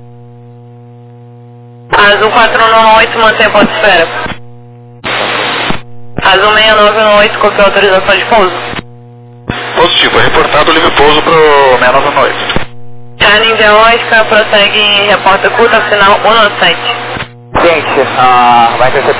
Speaker 3: Azul quatro nove oito, mantém a ponto de espera. Azul seiscentos e noventa e oito, confirma a autorização de pouso.
Speaker 1: Positivo, é reportado o livre pouso para o seiscentos e noventa e oito.
Speaker 3: Charlie India Oscar, prossegue em reporta curta final um no sete.
Speaker 4: Gente, ah, vai interceptar